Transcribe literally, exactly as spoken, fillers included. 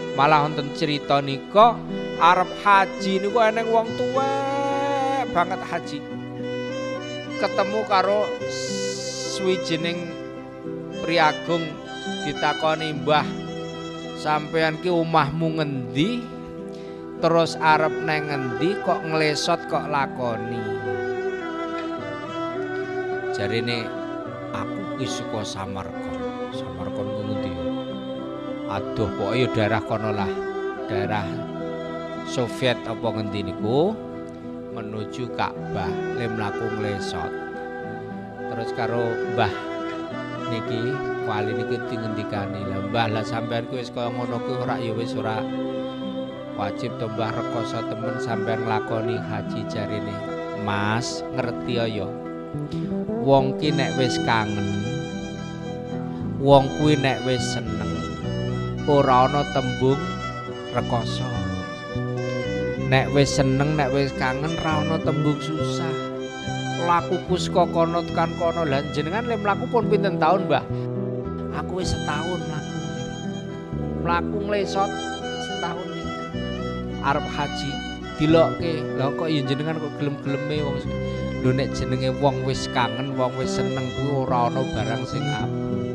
Malah wonten crita nika arep haji niku eneng wong tuwek banget haji. Ketemu karo swijining priagung ditakoni, "Mbah, sampeyan ki omahmu ngendi? Terus arep neng ngendi kok nglesot kok lakoni?" Jarine, "Aku ki saka Samarkand." Samarkand ku ngendi ya? Aduh, pokoke ya daerah kono lah. Daerah Soviet apa ngendi niku menuju Ka'bah, le mlaku nglesot. Terus karo Mbah niki wali niki dingendikani, "Lah Mbah, lah sampean ku wis kaya ngono ku ora ya wis ora wajib to Mbah, rekoso temen sampean nglakoni haji." Jarine, "Mas, ngerti ya, wong ki nek wis kangen, wong kuwi nek wis seneng, ora ana tembung rekoso. Nek wis seneng, nek wis kangen, ra ana tembung susah. Lakuku saka kono tekan kono." Lah jenengan le mlaku pun pinten taun, Mbah? "Aku wis setahun mlaku." Mlaku nglesot setahun iki. Arep haji dilokke. Lah kok ya jenengan kok gelem-geleme wong. Lho nek jenenge wong wis kangen, wong wis seneng kuwi ora ana barang sing apik.